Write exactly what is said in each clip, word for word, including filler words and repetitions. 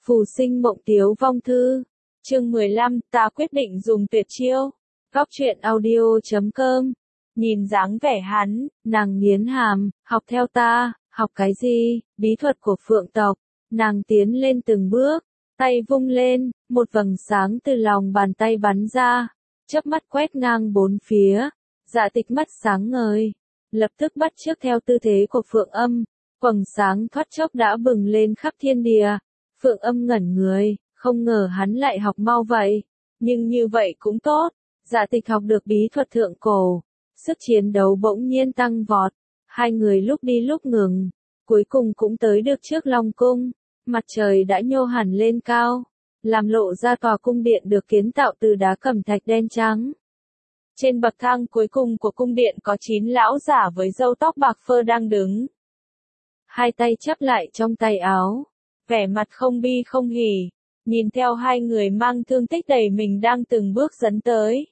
Phù sinh mộng tiếu vong thư. Chương mười lăm, ta quyết định dùng tuyệt chiêu. Góc truyện audio chấm com. Nhìn dáng vẻ hắn, nàng nghiến hàm, học theo ta, học cái gì, bí thuật của phượng tộc. Nàng tiến lên từng bước, tay vung lên, một vầng sáng từ lòng bàn tay bắn ra, chớp mắt quét ngang bốn phía. Dạ Tịch mắt sáng ngời, lập tức bắt chước theo tư thế của Phượng Âm, quầng sáng thoát chốc đã bừng lên khắp thiên địa. Phượng Âm ngẩn người, không ngờ hắn lại học mau vậy, nhưng như vậy cũng tốt. Dạ Tịch học được bí thuật thượng cổ, sức chiến đấu bỗng nhiên tăng vọt, hai người lúc đi lúc ngừng, cuối cùng cũng tới được trước Long cung. Mặt trời đã nhô hẳn lên cao, làm lộ ra tòa cung điện được kiến tạo từ đá cẩm thạch đen trắng. Trên bậc thang cuối cùng của cung điện có chín lão giả với râu tóc bạc phơ đang đứng. Hai tay chắp lại trong tay áo, vẻ mặt không bi không hỉ, nhìn theo hai người mang thương tích đầy mình đang từng bước dấn tới.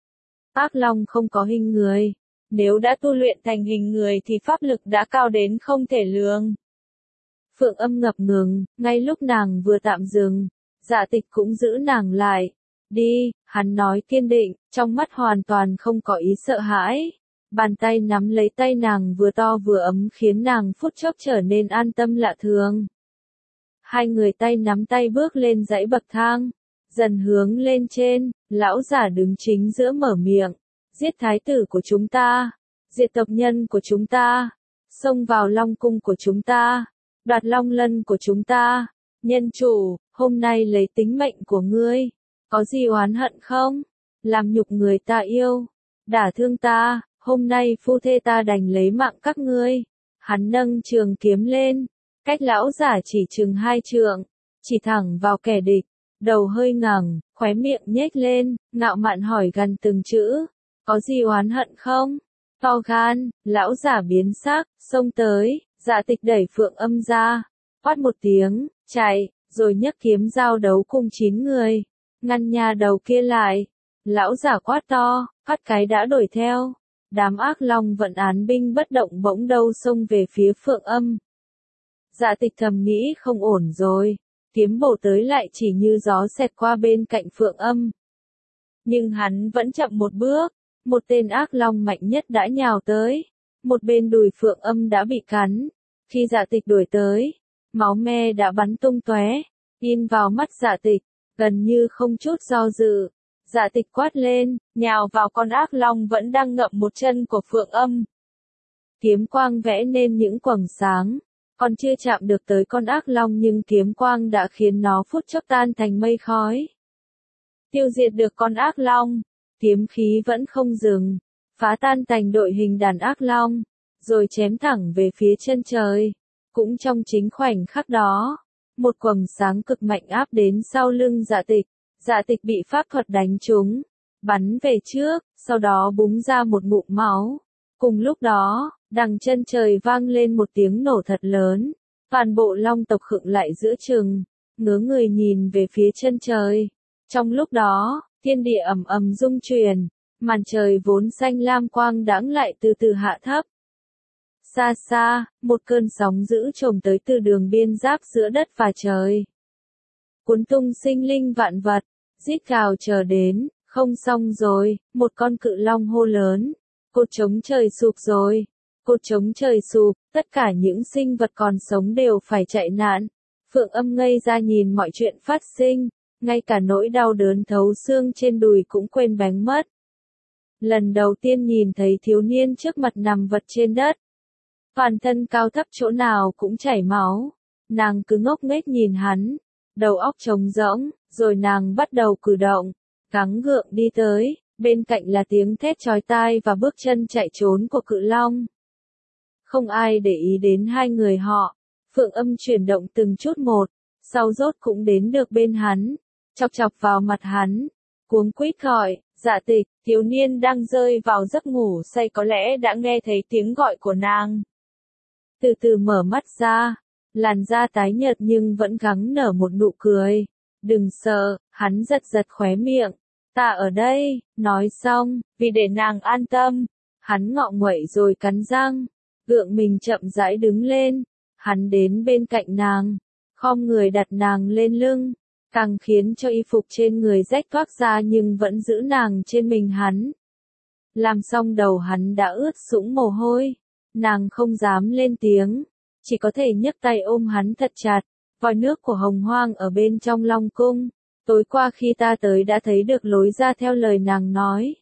Ác Long không có hình người, nếu đã tu luyện thành hình người thì pháp lực đã cao đến không thể lường. Phượng Âm ngập ngừng, ngay lúc nàng vừa tạm dừng, Dạ Tịch cũng giữ nàng lại. Đi, hắn nói kiên định, trong mắt hoàn toàn không có ý sợ hãi. Bàn tay nắm lấy tay nàng vừa to vừa ấm khiến nàng phút chốc trở nên an tâm lạ thường. Hai người tay nắm tay bước lên dãy bậc thang, dần hướng lên trên, lão giả đứng chính giữa mở miệng. Giết thái tử của chúng ta, diệt tộc nhân của chúng ta, xông vào Long cung của chúng ta, đoạt Long lân của chúng ta. Nhân chủ, hôm nay lấy tính mệnh của ngươi, có gì oán hận không? Làm nhục người ta yêu, đả thương ta, hôm nay phu thê ta đành lấy mạng các ngươi. Hắn nâng trường kiếm lên, cách lão giả chỉ chừng hai trượng, chỉ thẳng vào kẻ địch, đầu hơi ngẩng, khóe miệng nhếch lên, ngạo mạn hỏi gần từng chữ, có gì oán hận không? To gan, lão giả biến sắc, xông tới, Dạ Tịch đẩy Phượng Âm ra, quát một tiếng, chạy, rồi nhấc kiếm giao đấu cùng chín người, ngăn nhà đầu kia lại. Lão giả quát to, phát cái đã đuổi theo. Đám ác long vận án binh bất động bỗng đâu xông về phía Phượng Âm. Dạ Tịch thầm nghĩ không ổn rồi, kiếm bổ tới lại chỉ như gió xẹt qua bên cạnh Phượng Âm. Nhưng hắn vẫn chậm một bước, một tên ác long mạnh nhất đã nhào tới, một bên đùi Phượng Âm đã bị cắn. Khi Dạ Tịch đuổi tới, máu me đã bắn tung tóe, in vào mắt Dạ Tịch, gần như không chút do dự. Dạ Tịch quát lên, nhào vào con ác long vẫn đang ngậm một chân của Phượng Âm. Kiếm quang vẽ nên những quầng sáng, còn chưa chạm được tới con ác long nhưng kiếm quang đã khiến nó phút chốc tan thành mây khói. Tiêu diệt được con ác long, kiếm khí vẫn không dừng, phá tan thành đội hình đàn ác long, rồi chém thẳng về phía chân trời. Cũng trong chính khoảnh khắc đó, một quầng sáng cực mạnh áp đến sau lưng Dạ Tịch. Dạ Tịch bị pháp thuật đánh trúng, bắn về trước, sau đó búng ra một ngụm máu. Cùng lúc đó, đằng chân trời vang lên một tiếng nổ thật lớn, toàn bộ long tộc khựng lại giữa chừng, ngớ người nhìn về phía chân trời. Trong lúc đó, thiên địa ầm ầm rung chuyển, màn trời vốn xanh lam quang đãng lại từ từ hạ thấp. Xa xa, một cơn sóng dữ trồm tới từ đường biên giáp giữa đất và trời, cuốn tung sinh linh vạn vật, rít gào chờ đến. Không xong rồi, một con cự long hô lớn, cột trống trời sụp rồi, cột trống trời sụp, tất cả những sinh vật còn sống đều phải chạy nạn. Phượng Âm ngây ra nhìn mọi chuyện phát sinh, ngay cả nỗi đau đớn thấu xương trên đùi cũng quên bén mất. Lần đầu tiên nhìn thấy thiếu niên trước mặt nằm vật trên đất, toàn thân cao thấp chỗ nào cũng chảy máu, nàng cứ ngốc nghếch nhìn hắn, đầu óc trống rỗng, rồi nàng bắt đầu cử động, gắng gượng đi tới, bên cạnh là tiếng thét chói tai và bước chân chạy trốn của cự long. Không ai để ý đến hai người họ, Phượng Âm chuyển động từng chút một, sau rốt cũng đến được bên hắn, chọc chọc vào mặt hắn, cuống quýt gọi, Dạ Tịch. Thiếu niên đang rơi vào giấc ngủ say có lẽ đã nghe thấy tiếng gọi của nàng. Từ từ mở mắt ra, làn da tái nhợt nhưng vẫn gắng nở một nụ cười. Đừng sợ, hắn giật giật khóe miệng. Ta ở đây, nói xong, vì để nàng an tâm, hắn ngọ nguậy rồi cắn răng, gượng mình chậm rãi đứng lên. Hắn đến bên cạnh nàng, khom người đặt nàng lên lưng, càng khiến cho y phục trên người rách toác ra nhưng vẫn giữ nàng trên mình hắn. Làm xong đầu hắn đã ướt sũng mồ hôi, nàng không dám lên tiếng, chỉ có thể nhấc tay ôm hắn thật chặt. Vòi nước của Hồng Hoang ở bên trong Long Cung, tối qua khi ta tới đã thấy được lối ra theo lời nàng nói.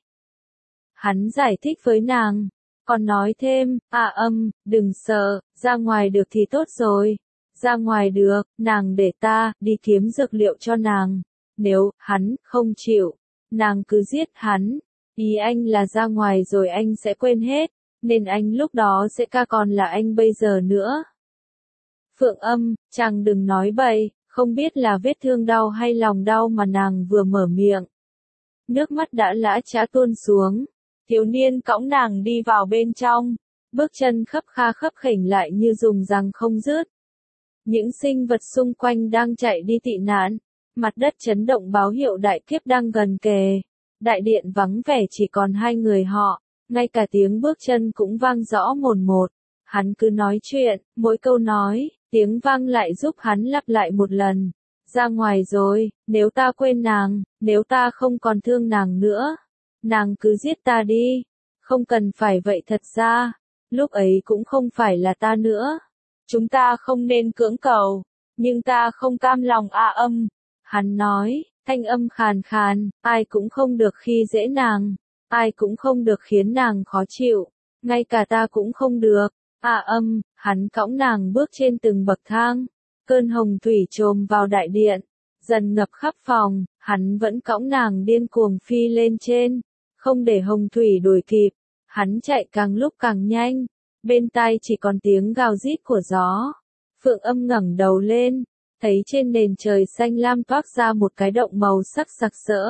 Hắn giải thích với nàng, còn nói thêm, à âm, đừng sợ, ra ngoài được thì tốt rồi. Ra ngoài được, nàng để ta đi kiếm dược liệu cho nàng. Nếu hắn không chịu, nàng cứ giết hắn. Ý anh là ra ngoài rồi anh sẽ quên hết, nên anh lúc đó sẽ ca còn là anh bây giờ nữa. Phượng Âm, chàng đừng nói bậy, không biết là vết thương đau hay lòng đau mà nàng vừa mở miệng. Nước mắt đã lã chã tuôn xuống, thiếu niên cõng nàng đi vào bên trong, bước chân khấp kha khấp khểnh lại như dùng răng không dứt. Những sinh vật xung quanh đang chạy đi tị nạn, mặt đất chấn động báo hiệu đại kiếp đang gần kề. Đại điện vắng vẻ chỉ còn hai người họ, ngay cả tiếng bước chân cũng vang rõ mồn một. Hắn cứ nói chuyện, mỗi câu nói, tiếng vang lại giúp hắn lặp lại một lần. Ra ngoài rồi, nếu ta quên nàng, nếu ta không còn thương nàng nữa, nàng cứ giết ta đi. Không cần phải vậy thật ra, lúc ấy cũng không phải là ta nữa. Chúng ta không nên cưỡng cầu, nhưng ta không cam lòng a âm. Hắn nói, thanh âm khàn khàn, ai cũng không được khi dễ nàng, ai cũng không được khiến nàng khó chịu, ngay cả ta cũng không được. À âm, hắn cõng nàng bước trên từng bậc thang, cơn hồng thủy trồm vào đại điện, dần ngập khắp phòng, hắn vẫn cõng nàng điên cuồng phi lên trên, không để hồng thủy đuổi kịp, hắn chạy càng lúc càng nhanh, bên tai chỉ còn tiếng gào rít của gió. Phượng Âm ngẩng đầu lên, thấy trên nền trời xanh lam toát ra một cái động màu sắc sặc sỡ.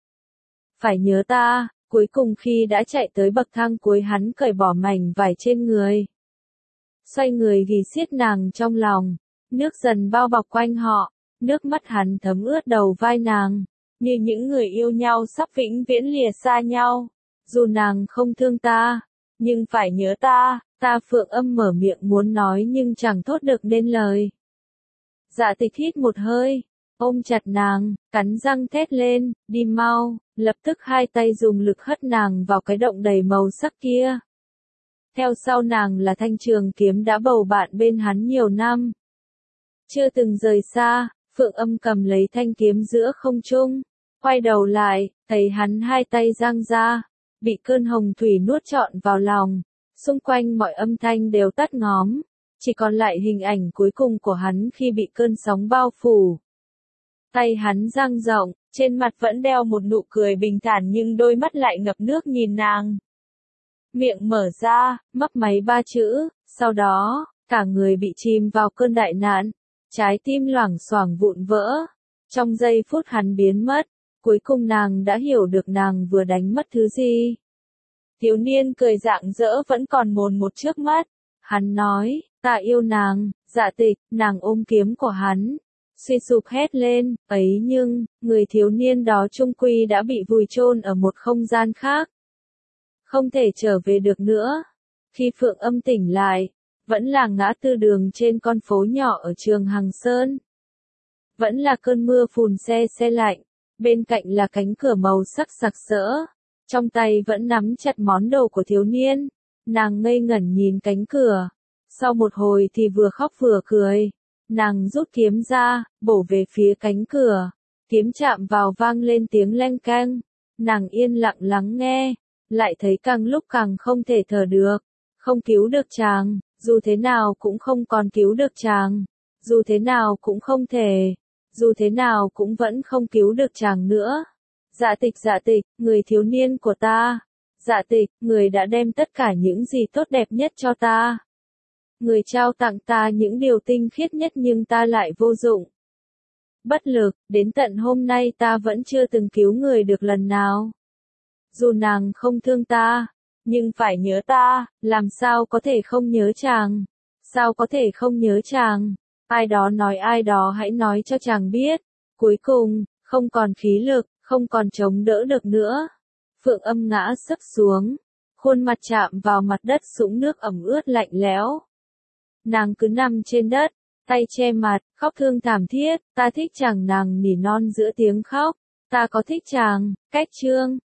Phải nhớ ta, cuối cùng khi đã chạy tới bậc thang cuối hắn cởi bỏ mảnh vải trên người. Xoay người ghi xiết nàng trong lòng, nước dần bao bọc quanh họ, nước mắt hắn thấm ướt đầu vai nàng, như những người yêu nhau sắp vĩnh viễn lìa xa nhau. Dù nàng không thương ta, nhưng phải nhớ ta, ta Phượng Âm mở miệng muốn nói nhưng chẳng thốt được nên lời. Dạ Tịch hít một hơi, ôm chặt nàng, cắn răng thét lên, đi mau, lập tức hai tay dùng lực hất nàng vào cái động đầy màu sắc kia. Theo sau nàng là thanh trường kiếm đã bầu bạn bên hắn nhiều năm. Chưa từng rời xa, Phượng Âm cầm lấy thanh kiếm giữa không trung, quay đầu lại, thấy hắn hai tay giang ra, bị cơn hồng thủy nuốt trọn vào lòng, xung quanh mọi âm thanh đều tắt ngóm, chỉ còn lại hình ảnh cuối cùng của hắn khi bị cơn sóng bao phủ. Tay hắn dang rộng, trên mặt vẫn đeo một nụ cười bình thản nhưng đôi mắt lại ngập nước nhìn nàng. Miệng mở ra, mấp máy ba chữ, sau đó, cả người bị chìm vào cơn đại nạn, trái tim loảng xoảng vụn vỡ. Trong giây phút hắn biến mất, cuối cùng nàng đã hiểu được nàng vừa đánh mất thứ gì. Thiếu niên cười rạng rỡ vẫn còn mồn một trước mắt, hắn nói, ta yêu nàng. Dạ Tịch, nàng ôm kiếm của hắn, suy sụp hét lên, ấy nhưng, người thiếu niên đó chung quy đã bị vùi chôn ở một không gian khác. Không thể trở về được nữa. Khi Phượng Âm tỉnh lại, vẫn là ngã tư đường trên con phố nhỏ ở Trường Hằng Sơn. Vẫn là cơn mưa phùn se se lạnh, bên cạnh là cánh cửa màu sắc sặc sỡ. Trong tay vẫn nắm chặt món đồ của thiếu niên, nàng ngây ngẩn nhìn cánh cửa. Sau một hồi thì vừa khóc vừa cười, nàng rút kiếm ra, bổ về phía cánh cửa. Kiếm chạm vào vang lên tiếng leng keng, nàng yên lặng lắng nghe. Lại thấy càng lúc càng không thể thở được, không cứu được chàng, dù thế nào cũng không còn cứu được chàng, dù thế nào cũng không thể, dù thế nào cũng vẫn không cứu được chàng nữa. Dạ Tịch, Dạ Tịch, người thiếu niên của ta, Dạ Tịch, người đã đem tất cả những gì tốt đẹp nhất cho ta. Người trao tặng ta những điều tinh khiết nhất nhưng ta lại vô dụng. Bất lực, đến tận hôm nay ta vẫn chưa từng cứu người được lần nào. Dù nàng không thương ta, nhưng phải nhớ ta, làm sao có thể không nhớ chàng? Sao có thể không nhớ chàng? Ai đó nói ai đó hãy nói cho chàng biết. Cuối cùng, không còn khí lực, không còn chống đỡ được nữa. Phượng Âm ngã sấp xuống, khuôn mặt chạm vào mặt đất sũng nước ẩm ướt lạnh lẽo. Nàng cứ nằm trên đất, tay che mặt, khóc thương thảm thiết, ta thích chàng nàng nỉ non giữa tiếng khóc, ta có thích chàng, cách chương.